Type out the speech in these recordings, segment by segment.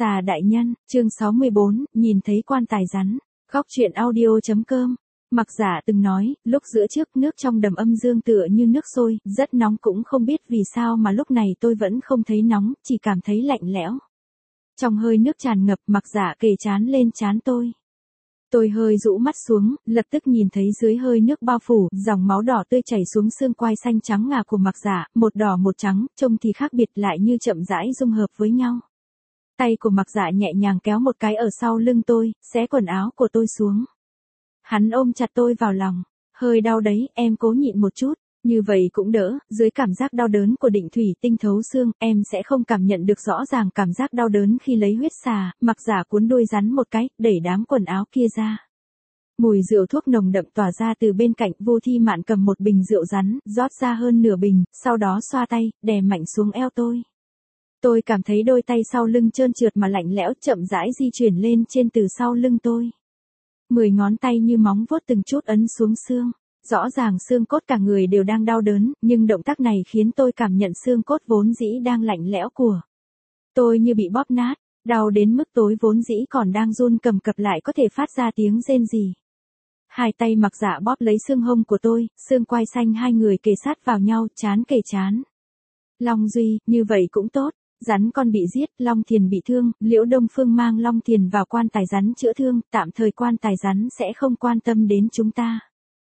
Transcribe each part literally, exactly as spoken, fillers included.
Xà đại nhân, chương sáu mươi bốn, nhìn thấy quan tài rắn. Góc truyện audio.com. Mặc Giả từng nói, lúc giữa trước nước trong đầm âm dương tựa như nước sôi, rất nóng, cũng không biết vì sao mà lúc này tôi vẫn không thấy nóng, chỉ cảm thấy lạnh lẽo. Trong hơi nước tràn ngập, Mặc Giả kề trán lên trán tôi. Tôi hơi rũ mắt xuống, lập tức nhìn thấy dưới hơi nước bao phủ, dòng máu đỏ tươi chảy xuống xương quai xanh trắng ngà của Mặc Giả, một đỏ một trắng, trông thì khác biệt lại như chậm rãi dung hợp với nhau. Tay của Mặc Giả nhẹ nhàng kéo một cái ở sau lưng tôi, xé quần áo của tôi xuống. Hắn ôm chặt tôi vào lòng. Hơi đau đấy, em cố nhịn một chút, như vậy cũng đỡ. Dưới cảm giác đau đớn của định thủy tinh thấu xương, em sẽ không cảm nhận được rõ ràng cảm giác đau đớn khi lấy huyết xà. Mặc Giả cuốn đuôi rắn một cái, đẩy đám quần áo kia ra. Mùi rượu thuốc nồng đậm tỏa ra từ bên cạnh. Vô Thi Mạn cầm một bình rượu rắn, rót ra hơn nửa bình, sau đó xoa tay, đè mạnh xuống eo tôi. Tôi cảm thấy đôi tay sau lưng trơn trượt mà lạnh lẽo chậm rãi di chuyển lên trên từ sau lưng tôi. Mười ngón tay như móng vuốt từng chút ấn xuống xương. Rõ ràng xương cốt cả người đều đang đau đớn, nhưng động tác này khiến tôi cảm nhận xương cốt vốn dĩ đang lạnh lẽo của tôi như bị bóp nát, đau đến mức tối vốn dĩ còn đang run cầm cập lại có thể phát ra tiếng rên rỉ. Hai tay Mặc Giả bóp lấy xương hông của tôi, xương quai xanh hai người kề sát vào nhau, trán kề trán. Long Duy, như vậy cũng tốt. Rắn con bị giết, Long Thiền bị thương, Liễu Đông Phương mang Long Thiền vào quan tài rắn chữa thương, tạm thời quan tài rắn sẽ không quan tâm đến chúng ta.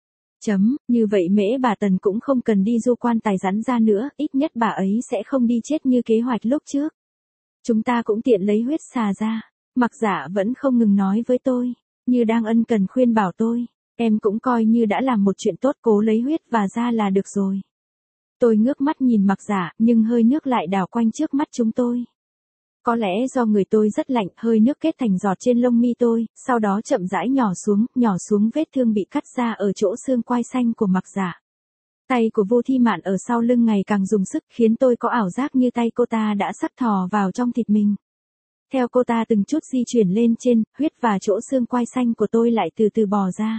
Chấm, như vậy Mễ bà Tần cũng không cần đi du quan tài rắn ra nữa, ít nhất bà ấy sẽ không đi chết như kế hoạch lúc trước. Chúng ta cũng tiện lấy huyết xà ra. Mặc Giả vẫn không ngừng nói với tôi, như đang ân cần khuyên bảo tôi, em cũng coi như đã làm một chuyện tốt, cố lấy huyết và ra là được rồi. Tôi ngước mắt nhìn Mặc Giả, nhưng hơi nước lại đảo quanh trước mắt chúng tôi. Có lẽ do người tôi rất lạnh, hơi nước kết thành giọt trên lông mi tôi, sau đó chậm rãi nhỏ xuống, nhỏ xuống vết thương bị cắt ra ở chỗ xương quai xanh của Mặc Giả. Tay của Vô Thi Mạn ở sau lưng ngày càng dùng sức, khiến tôi có ảo giác như tay cô ta đã sắp thò vào trong thịt mình. Theo cô ta từng chút di chuyển lên trên, huyết và chỗ xương quai xanh của tôi lại từ từ bò ra.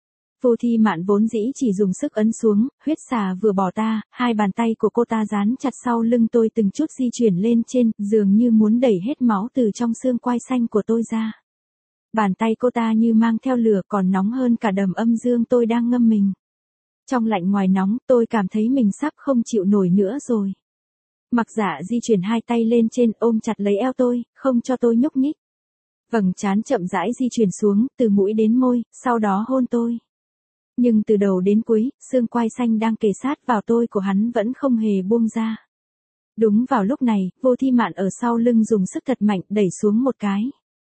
Vô Thi Mạn vốn dĩ chỉ dùng sức ấn xuống, huyết xà vừa bỏ ta, hai bàn tay của cô ta dán chặt sau lưng tôi từng chút di chuyển lên trên, dường như muốn đẩy hết máu từ trong xương quai xanh của tôi ra. Bàn tay cô ta như mang theo lửa, còn nóng hơn cả đầm âm dương tôi đang ngâm mình. Trong lạnh ngoài nóng, tôi cảm thấy mình sắp không chịu nổi nữa rồi. Mặc Giả di chuyển hai tay lên trên, ôm chặt lấy eo tôi, không cho tôi nhúc nhích. Vầng trán chậm rãi di chuyển xuống, từ mũi đến môi, sau đó hôn tôi. Nhưng từ đầu đến cuối, xương quai xanh đang kề sát vào tôi của hắn vẫn không hề buông ra. Đúng vào lúc này, Vô Thi Mạn ở sau lưng dùng sức thật mạnh đẩy xuống một cái.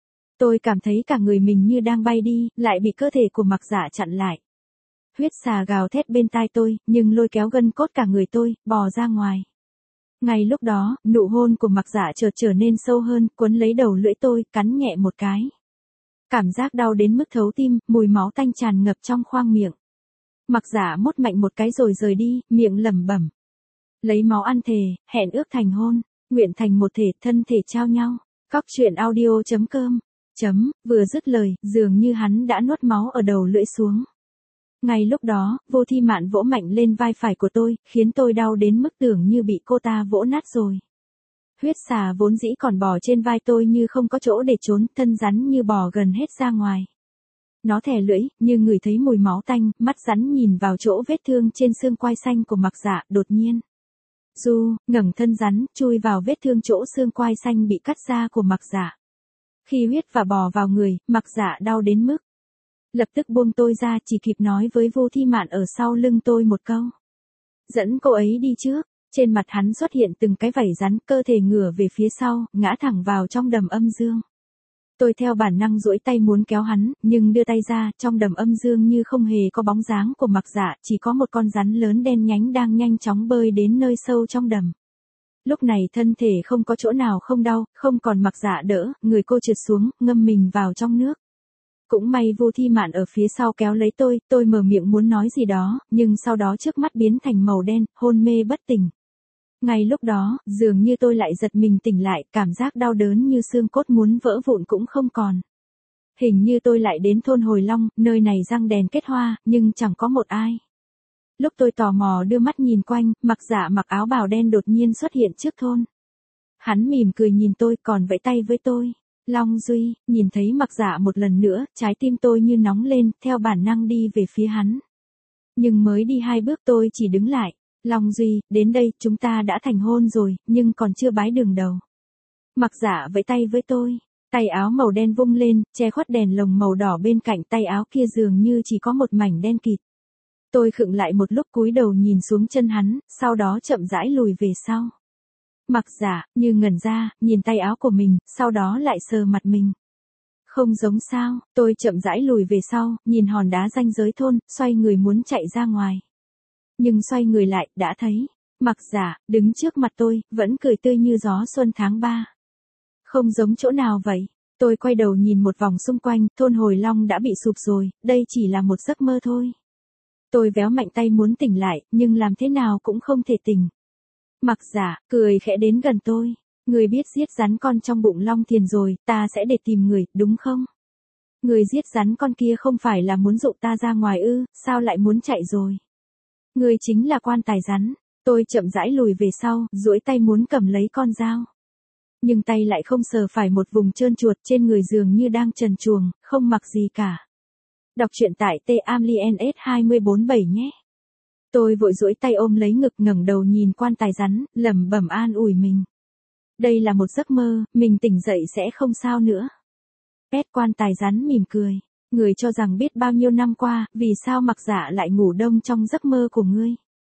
Tôi cảm thấy cả người mình như đang bay đi, lại bị cơ thể của Mặc Giả chặn lại. Huyết xà gào thét bên tai tôi, nhưng lôi kéo gân cốt cả người tôi, bò ra ngoài. Ngay lúc đó, nụ hôn của Mặc Giả chợt trở nên sâu hơn, quấn lấy đầu lưỡi tôi, cắn nhẹ một cái. Cảm giác đau đến mức thấu tim, mùi máu tanh tràn ngập trong khoang miệng. Mặc Giả mốt mạnh một cái rồi rời đi, miệng lẩm bẩm. Lấy máu ăn thề, hẹn ước thành hôn, nguyện thành một thể, thân thể trao nhau. Góc truyện audio.com. Chấm, vừa dứt lời, dường như hắn đã nuốt máu ở đầu lưỡi xuống. Ngay lúc đó, Vô Thi Mạn vỗ mạnh lên vai phải của tôi, khiến tôi đau đến mức tưởng như bị cô ta vỗ nát rồi. Huyết xà vốn dĩ còn bò trên vai tôi như không có chỗ để trốn, thân rắn như bò gần hết ra ngoài. Nó thè lưỡi, như ngửi thấy mùi máu tanh, mắt rắn nhìn vào chỗ vết thương trên xương quai xanh của Mặc Giả, đột nhiên. Du, ngẩng thân rắn, chui vào vết thương chỗ xương quai xanh bị cắt ra của Mặc Giả. Khi huyết và bò vào người, Mặc Giả đau đến mức. Lập tức buông tôi ra, chỉ kịp nói với Vô Thi Mạn ở sau lưng tôi một câu. Dẫn cô ấy đi trước. Trên mặt hắn xuất hiện từng cái vảy rắn, cơ thể ngửa về phía sau, ngã thẳng vào trong đầm âm dương. Tôi theo bản năng duỗi tay muốn kéo hắn, nhưng đưa tay ra, trong đầm âm dương như không hề có bóng dáng của Mặc Giả, chỉ có một con rắn lớn đen nhánh đang nhanh chóng bơi đến nơi sâu trong đầm. Lúc này thân thể không có chỗ nào không đau, không còn Mặc Giả đỡ, người cô trượt xuống, ngâm mình vào trong nước. Cũng may Vô Thi Mạn ở phía sau kéo lấy tôi, tôi mở miệng muốn nói gì đó, nhưng sau đó trước mắt biến thành màu đen, hôn mê bất tỉnh. Ngay lúc đó, dường như tôi lại giật mình tỉnh lại, cảm giác đau đớn như xương cốt muốn vỡ vụn cũng không còn. Hình như tôi lại đến thôn Hồi Long, nơi này răng đèn kết hoa, nhưng chẳng có một ai. Lúc tôi tò mò đưa mắt nhìn quanh, Mặc Giả mặc áo bào đen đột nhiên xuất hiện trước thôn. Hắn mỉm cười nhìn tôi còn vẫy tay với tôi. Long Duy, nhìn thấy Mặc Dạ một lần nữa, trái tim tôi như nóng lên, theo bản năng đi về phía hắn. Nhưng mới đi hai bước tôi chỉ đứng lại. Long Duy, đến đây, chúng ta đã thành hôn rồi, nhưng còn chưa bái đường đầu. Mặc Dạ vẫy tay với tôi. Tay áo màu đen vung lên, che khuất đèn lồng màu đỏ bên cạnh tay áo kia dường như chỉ có một mảnh đen kịt. Tôi khựng lại một lúc cúi đầu nhìn xuống chân hắn, sau đó chậm rãi lùi về sau. Mặc Dạ, như ngẩn ra, nhìn tay áo của mình, sau đó lại sờ mặt mình. Không giống sao, tôi chậm rãi lùi về sau, nhìn hòn đá ranh giới thôn, xoay người muốn chạy ra ngoài. Nhưng xoay người lại, đã thấy, Mặc Dạ, đứng trước mặt tôi, vẫn cười tươi như gió xuân tháng ba. Không giống chỗ nào vậy? Tôi quay đầu nhìn một vòng xung quanh, thôn Hồi Long đã bị sụp rồi, đây chỉ là một giấc mơ thôi. Tôi véo mạnh tay muốn tỉnh lại, nhưng làm thế nào cũng không thể tỉnh. Mặc Dạ, cười khẽ đến gần tôi. Người biết giết rắn con trong bụng Long Thiền rồi, ta sẽ để tìm người, đúng không? Người giết rắn con kia không phải là muốn dụ ta ra ngoài ư, sao lại muốn chạy rồi? Người chính là quan tài rắn. Tôi chậm rãi lùi về sau, duỗi tay muốn cầm lấy con dao. Nhưng tay lại không sờ phải một vùng trơn chuột trên người dường như đang trần truồng, không mặc gì cả. Đọc truyện tại T A M L I E N S hai bốn bảy nhé. Tôi vội duỗi tay ôm lấy ngực ngẩng đầu nhìn quan tài rắn, lẩm bẩm an ủi mình. Đây là một giấc mơ, mình tỉnh dậy sẽ không sao nữa. Pét quan tài rắn mỉm cười. Người cho rằng biết bao nhiêu năm qua, vì sao Mặc Dạ lại ngủ đông trong giấc mơ của ngươi.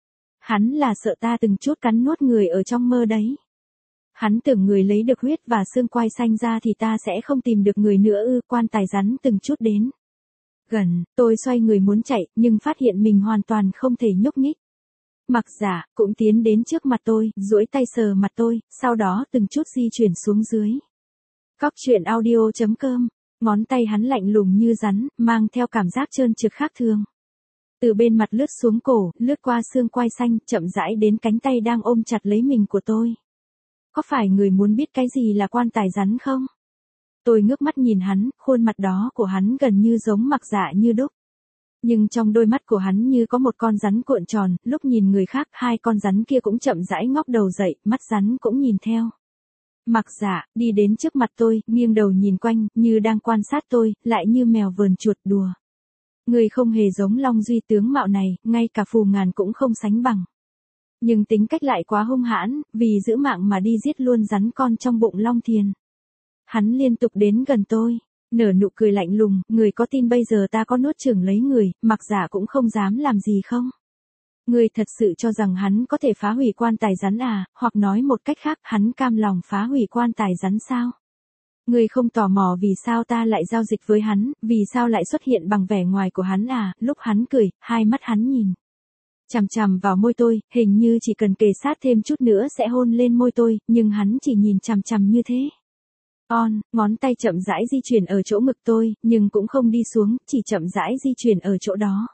Hắn là sợ ta từng chút cắn nuốt người ở trong mơ đấy. Hắn tưởng người lấy được huyết và xương quai xanh ra thì ta sẽ không tìm được người nữa ư, quan tài rắn từng chút đến. Gần, tôi xoay người muốn chạy, nhưng phát hiện mình hoàn toàn không thể nhúc nhích. Mặc Dạ, cũng tiến đến trước mặt tôi, duỗi tay sờ mặt tôi, sau đó từng chút di chuyển xuống dưới. Cóc truyện audio chấm com, ngón tay hắn lạnh lùng như rắn, mang theo cảm giác trơn trượt khác thường. Từ bên mặt lướt xuống cổ, lướt qua xương quai xanh, chậm rãi đến cánh tay đang ôm chặt lấy mình của tôi. Có phải người muốn biết cái gì là quan tài rắn không? Tôi ngước mắt nhìn hắn, khuôn mặt đó của hắn gần như giống Mặc Dạ như đúc. Nhưng trong đôi mắt của hắn như có một con rắn cuộn tròn, lúc nhìn người khác hai con rắn kia cũng chậm rãi ngóc đầu dậy, mắt rắn cũng nhìn theo. Mặc Dạ, đi đến trước mặt tôi, nghiêng đầu nhìn quanh, như đang quan sát tôi, lại như mèo vờn chuột đùa. Người không hề giống Long Duy tướng mạo này, ngay cả Phù Ngàn cũng không sánh bằng. Nhưng tính cách lại quá hung hãn, vì giữ mạng mà đi giết luôn rắn con trong bụng Long Thiền. Hắn liên tục đến gần tôi, nở nụ cười lạnh lùng, người có tin bây giờ ta có nuốt chửng lấy người, Mặc Dạ cũng không dám làm gì không? Người thật sự cho rằng hắn có thể phá hủy quan tài rắn à, hoặc nói một cách khác, hắn cam lòng phá hủy quan tài rắn sao? Người không tò mò vì sao ta lại giao dịch với hắn, vì sao lại xuất hiện bằng vẻ ngoài của hắn à, lúc hắn cười, hai mắt hắn nhìn chằm chằm vào môi tôi, hình như chỉ cần kề sát thêm chút nữa sẽ hôn lên môi tôi, nhưng hắn chỉ nhìn chằm chằm như thế. On, ngón tay chậm rãi di chuyển ở chỗ ngực tôi, nhưng cũng không đi xuống, chỉ chậm rãi di chuyển ở chỗ đó.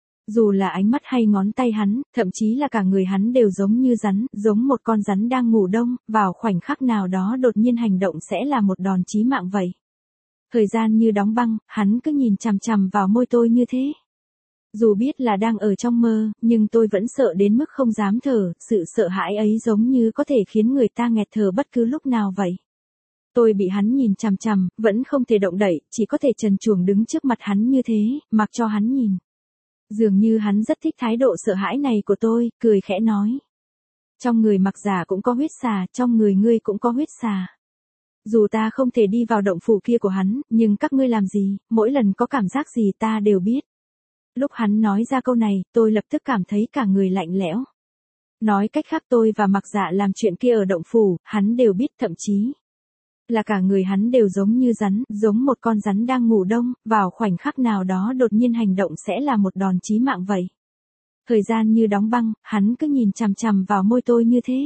Dù là ánh mắt hay ngón tay hắn, thậm chí là cả người hắn đều giống như rắn, giống một con rắn đang ngủ đông, vào khoảnh khắc nào đó đột nhiên hành động sẽ là một đòn chí mạng vậy. Thời gian như đóng băng, hắn cứ nhìn chằm chằm vào môi tôi như thế. Dù biết là đang ở trong mơ, nhưng tôi vẫn sợ đến mức không dám thở, sự sợ hãi ấy giống như có thể khiến người ta nghẹt thở bất cứ lúc nào vậy. Tôi bị hắn nhìn chằm chằm, vẫn không thể động đậy, chỉ có thể trần truồng đứng trước mặt hắn như thế, mặc cho hắn nhìn. Dường như hắn rất thích thái độ sợ hãi này của tôi, cười khẽ nói. Trong người Mặc Dạ cũng có huyết xà, trong người ngươi cũng có huyết xà. Dù ta không thể đi vào động phủ kia của hắn, nhưng các ngươi làm gì, mỗi lần có cảm giác gì ta đều biết. Lúc hắn nói ra câu này, tôi lập tức cảm thấy cả người lạnh lẽo. Nói cách khác tôi và Mặc Dạ làm chuyện kia ở động phủ, hắn đều biết, thậm chí là cả người hắn đều giống như rắn, giống một con rắn đang ngủ đông, vào khoảnh khắc nào đó đột nhiên hành động sẽ là một đòn chí mạng vậy. Thời gian như đóng băng, hắn cứ nhìn chằm chằm vào môi tôi như thế.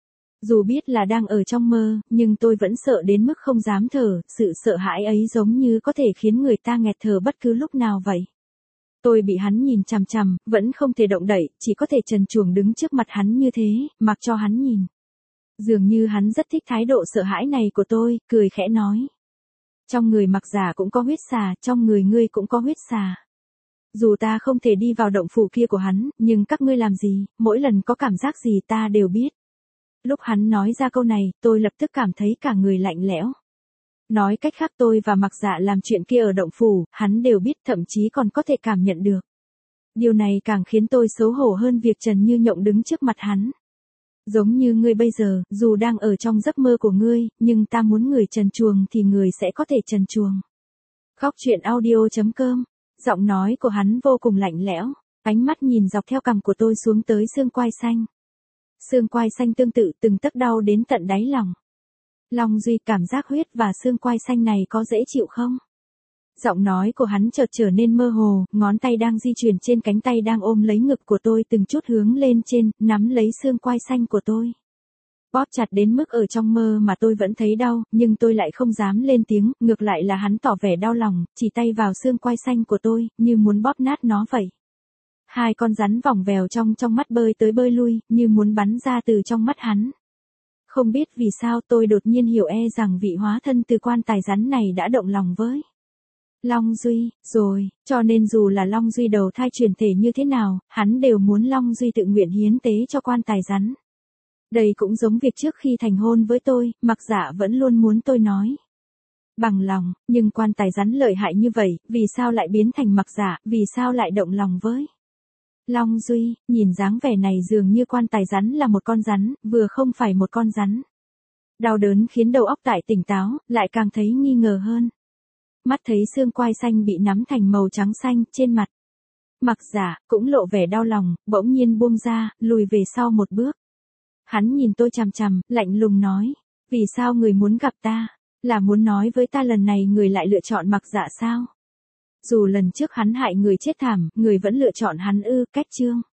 Dù biết là đang ở trong mơ, nhưng tôi vẫn sợ đến mức không dám thở, sự sợ hãi ấy giống như có thể khiến người ta nghẹt thở bất cứ lúc nào vậy. Tôi bị hắn nhìn chằm chằm, vẫn không thể động đậy, chỉ có thể trần truồng đứng trước mặt hắn như thế, mặc cho hắn nhìn. Dường như hắn rất thích thái độ sợ hãi này của tôi, cười khẽ nói. Trong người Mặc Dạ cũng có huyết xà, trong người ngươi cũng có huyết xà. Dù ta không thể đi vào động phủ kia của hắn, nhưng các ngươi làm gì, mỗi lần có cảm giác gì ta đều biết. Lúc hắn nói ra câu này, tôi lập tức cảm thấy cả người lạnh lẽo. Nói cách khác tôi và Mặc Dạ làm chuyện kia ở động phủ, hắn đều biết, thậm chí còn có thể cảm nhận được. Điều này càng khiến tôi xấu hổ hơn việc Trần Như Nhộng đứng trước mặt hắn. Giống như ngươi bây giờ, dù đang ở trong giấc mơ của ngươi, nhưng ta muốn người trần truồng thì người sẽ có thể trần truồng. Khóc chuyện audio chấm com. Giọng nói của hắn vô cùng lạnh lẽo, ánh mắt nhìn dọc theo cằm của tôi xuống tới xương quai xanh. Xương quai xanh tương tự từng tấc đau đến tận đáy lòng. Long Duy, cảm giác huyết và xương quai xanh này có dễ chịu không? Giọng nói của hắn chợt trở nên mơ hồ, ngón tay đang di chuyển trên cánh tay đang ôm lấy ngực của tôi từng chút hướng lên trên, nắm lấy xương quai xanh của tôi. Bóp chặt đến mức ở trong mơ mà tôi vẫn thấy đau, nhưng tôi lại không dám lên tiếng, ngược lại là hắn tỏ vẻ đau lòng, chỉ tay vào xương quai xanh của tôi, như muốn bóp nát nó vậy. Hai con rắn vòng vèo trong trong mắt bơi tới bơi lui, như muốn bắn ra từ trong mắt hắn. Không biết vì sao tôi đột nhiên hiểu e rằng vị hóa thân từ quan tài rắn này đã động lòng với Long Duy, rồi, cho nên dù là Long Duy đầu thai chuyển thể như thế nào, hắn đều muốn Long Duy tự nguyện hiến tế cho quan tài rắn. Đây cũng giống việc trước khi thành hôn với tôi, Mặc Dạ vẫn luôn muốn tôi nói bằng lòng, nhưng quan tài rắn lợi hại như vậy, vì sao lại biến thành Mặc Dạ, vì sao lại động lòng với Long Duy, nhìn dáng vẻ này dường như quan tài rắn là một con rắn, vừa không phải một con rắn. Đau đớn khiến đầu óc tại tỉnh táo, lại càng thấy nghi ngờ hơn. Mắt thấy xương quai xanh bị nắm thành màu trắng xanh trên mặt. Mặc Dạ cũng lộ vẻ đau lòng, bỗng nhiên buông ra, lùi về sau một bước. Hắn nhìn tôi chằm chằm, lạnh lùng nói, vì sao người muốn gặp ta, là muốn nói với ta lần này người lại lựa chọn Mặc Dạ sao? Dù lần trước hắn hại người chết thảm, người vẫn lựa chọn hắn ư, cách chương.